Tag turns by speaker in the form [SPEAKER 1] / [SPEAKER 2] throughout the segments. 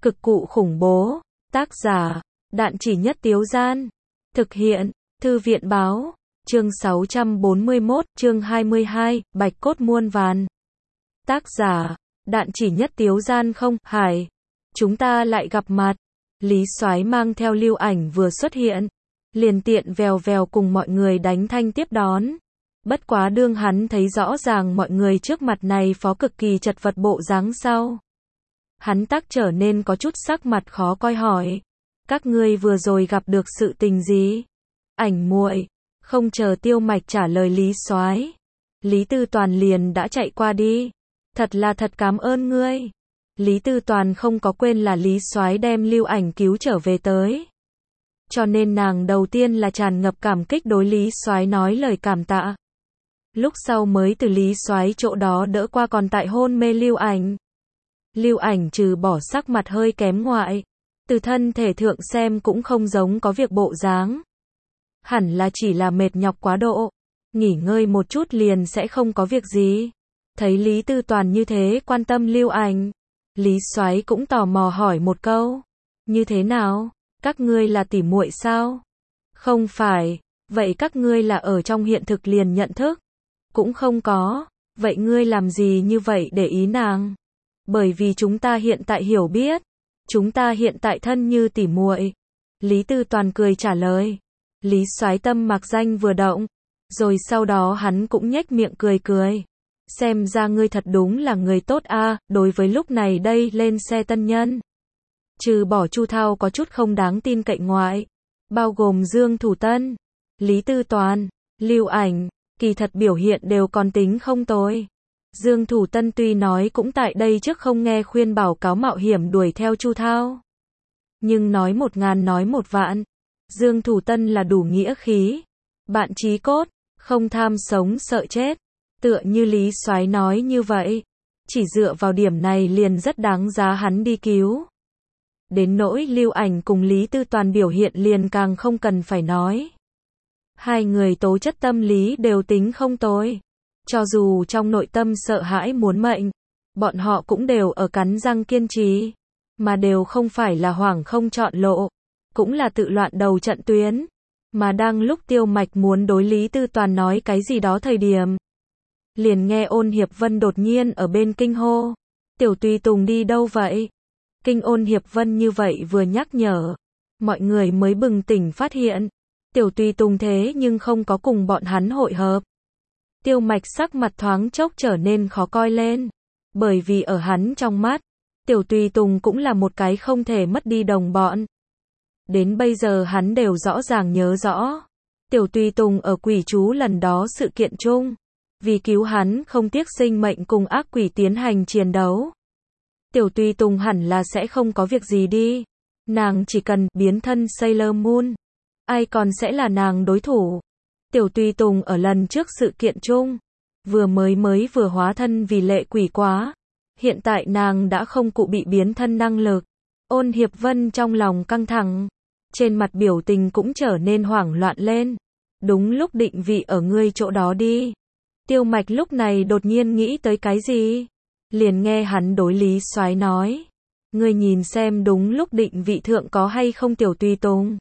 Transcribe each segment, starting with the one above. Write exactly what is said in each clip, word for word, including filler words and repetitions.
[SPEAKER 1] Cực cụ khủng bố. Tác giả, Đạn Chỉ Nhất Tiếu Gian. Thực hiện, Thư viện Báo. Chương sáu trăm bốn mươi mốt, chương hai mươi hai, Bạch Cốt Muôn Vàn. Tác giả, Đạn Chỉ Nhất Tiếu Gian. Không, Hải. Chúng ta lại gặp mặt. Lý Soái mang theo Lưu Ảnh vừa xuất hiện, liền tiện vèo vèo cùng mọi người đánh thanh tiếp đón. Bất quá đương hắn thấy rõ ràng mọi người trước mặt này phó cực kỳ chật vật bộ dáng sau, hắn tác trở nên có chút sắc mặt khó coi hỏi: các ngươi vừa rồi gặp được sự tình gì? Ảnh muội. Không chờ Tiêu Mạch trả lời Lý Soái, Lý Tư Toàn liền đã chạy qua đi. Thật là thật cảm ơn ngươi. Lý Tư Toàn không có quên là Lý Soái đem Lưu Ảnh cứu trở về tới, cho nên nàng đầu tiên là tràn ngập cảm kích đối Lý Soái nói lời cảm tạ. Lúc sau mới từ Lý Soái chỗ đó đỡ qua còn tại hôn mê Lưu Ảnh. Lưu Ảnh trừ bỏ sắc mặt hơi kém ngoại, từ thân thể thượng xem cũng không giống có việc bộ dáng. Hẳn là chỉ là mệt nhọc quá độ, nghỉ ngơi một chút liền sẽ không có việc gì. Thấy Lý Tư Toàn như thế quan tâm Lưu Ảnh, Lý Soái cũng tò mò hỏi một câu: như thế nào? Các ngươi là tỉ muội sao? Không phải. Vậy các ngươi là ở trong hiện thực liền nhận thức? Cũng không có. Vậy ngươi làm gì như vậy để ý nàng? Bởi vì chúng ta hiện tại hiểu biết, chúng ta hiện tại thân như tỉ muội. Lý Tư Toàn cười trả lời. Lý Soái tâm mặc danh vừa động, rồi sau đó hắn cũng nhếch miệng cười cười. Xem ra ngươi thật đúng là người tốt a. À, đối với lúc này đây lên xe tân nhân, trừ bỏ Chu Thao có chút không đáng tin cậy ngoại, bao gồm Dương Thủ Tân, Lý Tư Toàn, Lưu Ảnh, kỳ thật biểu hiện đều còn tính không tồi. Dương Thủ Tân tuy nói cũng tại đây trước không nghe khuyên bảo cáo mạo hiểm đuổi theo Chu Thao, nhưng nói một ngàn nói một vạn, Dương Thủ Tân là đủ nghĩa khí, bạn chí cốt, không tham sống sợ chết, tựa như Lý Soái nói như vậy. Chỉ dựa vào điểm này liền rất đáng giá hắn đi cứu. Đến nỗi Lưu Ảnh cùng Lý Tư Toàn biểu hiện liền càng không cần phải nói. Hai người tố chất tâm lý đều tính không tồi. Cho dù trong nội tâm sợ hãi muốn mệnh, bọn họ cũng đều ở cắn răng kiên trì, mà đều không phải là hoảng không chọn lộ, cũng là tự loạn đầu trận tuyến. Mà đang lúc Tiêu Mạch muốn đối Lý Tư Toàn nói cái gì đó thời điểm, liền nghe Ôn Hiệp Vân đột nhiên ở bên kinh hô: Tiểu Tùy Tùng đi đâu vậy? Kinh Ôn Hiệp Vân như vậy vừa nhắc nhở, mọi người mới bừng tỉnh phát hiện, Tiểu Tùy Tùng thế nhưng không có cùng bọn hắn hội hợp. Tiêu Mạch sắc mặt thoáng chốc trở nên khó coi lên, bởi vì ở hắn trong mắt, Tiểu Tùy Tùng cũng là một cái không thể mất đi đồng bọn. Đến bây giờ hắn đều rõ ràng nhớ rõ, Tiểu Tùy Tùng ở quỷ chú lần đó sự kiện chung, vì cứu hắn không tiếc sinh mệnh cùng ác quỷ tiến hành chiến đấu. Tiểu Tùy Tùng hẳn là sẽ không có việc gì đi. Nàng chỉ cần biến thân Sailor Moon, ai còn sẽ là nàng đối thủ. Tiểu Tùy Tùng ở lần trước sự kiện chung, vừa mới mới vừa hóa thân vì lệ quỷ quá. Hiện tại nàng đã không cụ bị biến thân năng lực. Ôn Hiệp Vân trong lòng căng thẳng, trên mặt biểu tình cũng trở nên hoảng loạn lên. Đúng lúc định vị ở ngươi chỗ đó đi. Tiêu Mạch lúc này đột nhiên nghĩ tới cái gì, liền nghe hắn đối Lý Soái nói: ngươi nhìn xem đúng lúc định vị thượng có hay không Tiểu Tùy Tùng.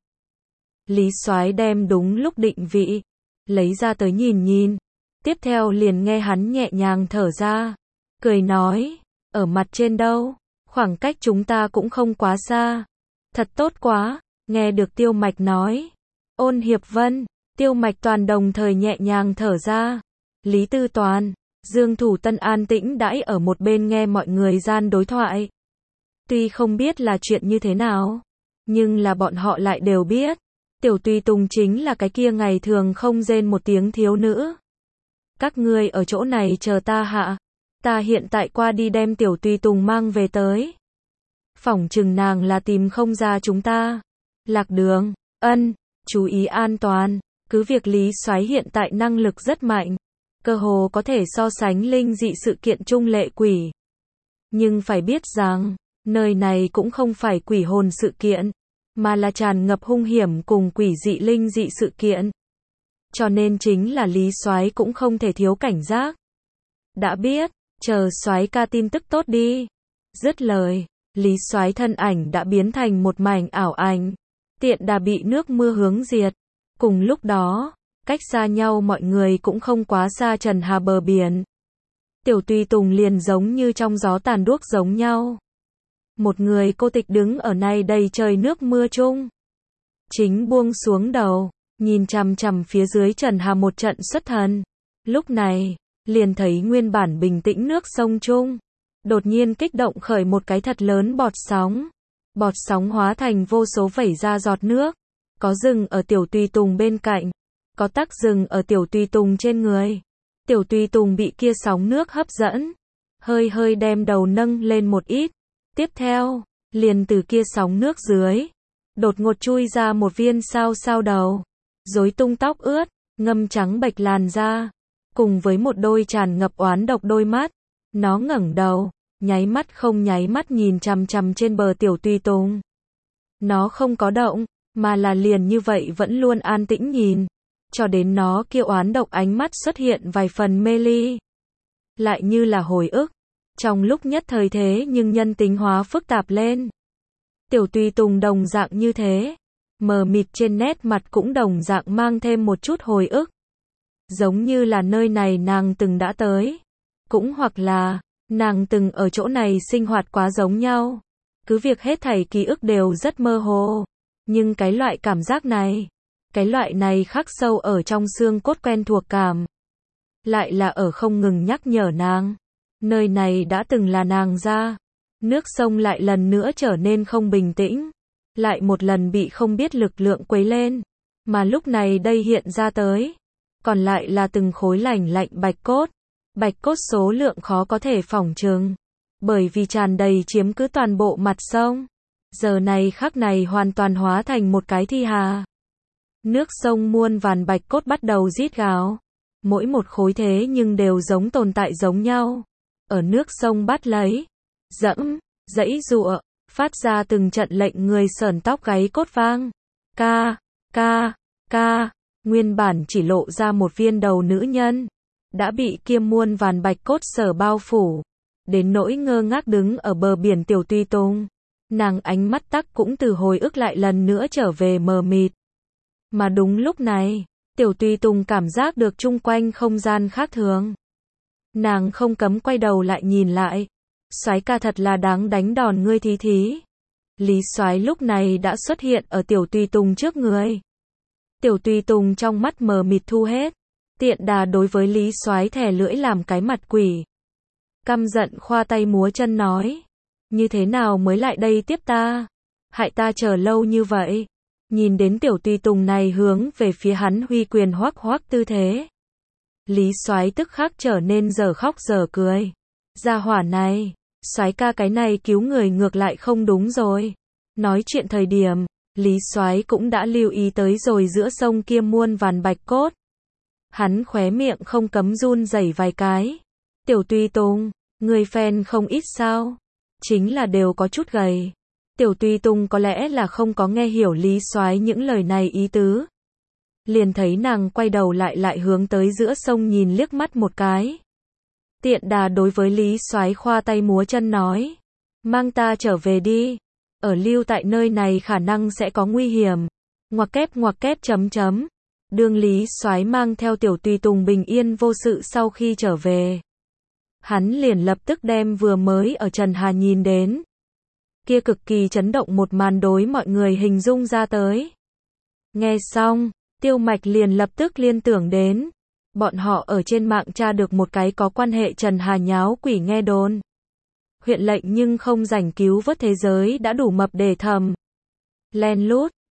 [SPEAKER 1] Lý Soái đem đúng lúc định vị lấy ra tới nhìn nhìn, tiếp theo liền nghe hắn nhẹ nhàng thở ra, cười nói: ở mặt trên đâu, khoảng cách chúng ta cũng không quá xa. Thật tốt quá. Nghe được Tiêu Mạch nói, Ôn Hiệp Vân, Tiêu Mạch Toàn đồng thời nhẹ nhàng thở ra. Lý Tư Toàn, Dương Thủ Tân an tĩnh đãi ở một bên nghe mọi người gian đối thoại. Tuy không biết là chuyện như thế nào, nhưng là bọn họ lại đều biết, Tiểu Tùy Tùng chính là cái kia ngày thường không rên một tiếng thiếu nữ. Các ngươi ở chỗ này chờ ta hạ, ta hiện tại qua đi đem Tiểu Tùy Tùng mang về tới. Phỏng chừng nàng là tìm không ra chúng ta. Lạc đường, ân, chú ý an toàn, cứ việc Lý Soái hiện tại năng lực rất mạnh, cơ hồ có thể so sánh linh dị sự kiện chung lệ quỷ. Nhưng phải biết rằng, nơi này cũng không phải quỷ hồn sự kiện, mà là tràn ngập hung hiểm cùng quỷ dị linh dị sự kiện. Cho nên chính là Lý Soái cũng không thể thiếu cảnh giác. Đã biết, chờ Soái ca tin tức tốt đi. Dứt lời, Lý Soái thân ảnh đã biến thành một mảnh ảo ảnh. Tiện Đà bị nước mưa hướng diệt. Cùng lúc đó, cách xa nhau mọi người cũng không quá xa Trần Hà bờ biển. Tiểu Tùy Tùng liền giống như trong gió tàn đuốc giống nhau. Một người cô tịch đứng ở này đầy trời nước mưa chung. Chính buông xuống đầu, nhìn chằm chằm phía dưới Trần Hà một trận xuất thần. Lúc này, liền thấy nguyên bản bình tĩnh nước sông chung. Đột nhiên kích động khởi một cái thật lớn bọt sóng. Bọt sóng hóa thành vô số vẩy ra giọt nước. Có dừng ở Tiểu Tùy Tùng bên cạnh. Có tắc dừng ở Tiểu Tùy Tùng trên người. Tiểu Tùy Tùng bị kia sóng nước hấp dẫn. Hơi hơi đem đầu nâng lên một ít. Tiếp theo, liền từ kia sóng nước dưới. Đột ngột chui ra một viên sao sao đầu. Rối tung tóc ướt, ngâm trắng bệch làn da. Cùng với một đôi tràn ngập oán độc đôi mắt. Nó ngẩng đầu, nháy mắt không nháy mắt nhìn chằm chằm trên bờ Tiểu Tùy Tùng. Nó không có động, mà là liền như vậy vẫn luôn an tĩnh nhìn. Cho đến nó kia oán độc ánh mắt xuất hiện vài phần mê ly. Lại như là hồi ức. Trong lúc nhất thời thế nhưng nhân tính hóa phức tạp lên. Tiểu Tùy Tùng đồng dạng như thế. Mờ mịt trên nét mặt cũng đồng dạng mang thêm một chút hồi ức. Giống như là nơi này nàng từng đã tới. Cũng hoặc là, nàng từng ở chỗ này sinh hoạt quá giống nhau. Cứ việc hết thảy ký ức đều rất mơ hồ. Nhưng cái loại cảm giác này, cái loại này khắc sâu ở trong xương cốt quen thuộc cảm. Lại là ở không ngừng nhắc nhở nàng. Nơi này đã từng là nàng ra. Nước sông lại lần nữa trở nên không bình tĩnh. Lại một lần bị không biết lực lượng quấy lên. Mà lúc này đây hiện ra tới. Còn lại là từng khối lành lạnh bạch cốt. Bạch cốt số lượng khó có thể phỏng chừng. Bởi vì tràn đầy chiếm cứ toàn bộ mặt sông. Giờ này khắc này hoàn toàn hóa thành một cái thi hà. Nước sông muôn vàn bạch cốt bắt đầu rít gào. Mỗi một khối thế nhưng đều giống tồn tại giống nhau. Ở nước sông bắt lấy, dẫm, giãy giụa, phát ra từng trận lệnh người sởn tóc gáy cốt vang. Ca, ca, ca, nguyên bản chỉ lộ ra một viên đầu nữ nhân. Đã bị kia muôn vàn bạch cốt sở bao phủ. Đến nỗi ngơ ngác đứng ở bờ biển Tiểu Tùy Tùng. Nàng ánh mắt tắc cũng từ hồi ức lại lần nữa trở về mờ mịt. Mà đúng lúc này, Tiểu Tùy Tùng cảm giác được chung quanh không gian khác thường. Nàng không cấm quay đầu lại nhìn lại. Soái ca thật là đáng đánh đòn ngươi thí thí. Lý Soái lúc này đã xuất hiện ở Tiểu Tùy Tùng trước người. Tiểu Tùy Tùng trong mắt mờ mịt thu hết. Tiện Đà đối với Lý Soái thè lưỡi làm cái mặt quỷ. Căm giận khoa tay múa chân nói. Như thế nào mới lại đây tiếp ta? Hại ta chờ lâu như vậy. Nhìn đến Tiểu Tùy Tùng này hướng về phía hắn huy quyền hoắc hoắc tư thế. Lý Soái tức khắc trở nên giờ khóc giờ cười. Gia hỏa này, Soái ca cái này cứu người ngược lại không đúng rồi. Nói chuyện thời điểm, Lý Soái cũng đã lưu ý tới rồi giữa sông kia muôn vàn bạch cốt. Hắn khóe miệng không cấm run rẩy vài cái. Tiểu Tùy Tùng, người fan không ít sao? Chính là đều có chút gầy. Tiểu Tùy Tùng có lẽ là không có nghe hiểu Lý Soái những lời này ý tứ. Liền thấy nàng quay đầu lại lại hướng tới giữa sông nhìn liếc mắt một cái. Tiện Đà đối với Lý Soái khoa tay múa chân nói. Mang ta trở về đi. Ở lưu tại nơi này khả năng sẽ có nguy hiểm. Ngoặc kép ngoặc kép chấm chấm. Đương Lý Soái mang theo Tiểu Tùy Tùng bình yên vô sự sau khi trở về. Hắn liền lập tức đem vừa mới ở Trần Hà nhìn đến. Kia cực kỳ chấn động một màn đối mọi người hình dung ra tới. Nghe xong, Tiêu Mạch liền lập tức liên tưởng đến. Bọn họ ở trên mạng tra được một cái có quan hệ Trần Hà nháo quỷ nghe đồn. Huyện lệnh nhưng không rảnh cứu vớt thế giới đã đủ mập để thầm. Len lút,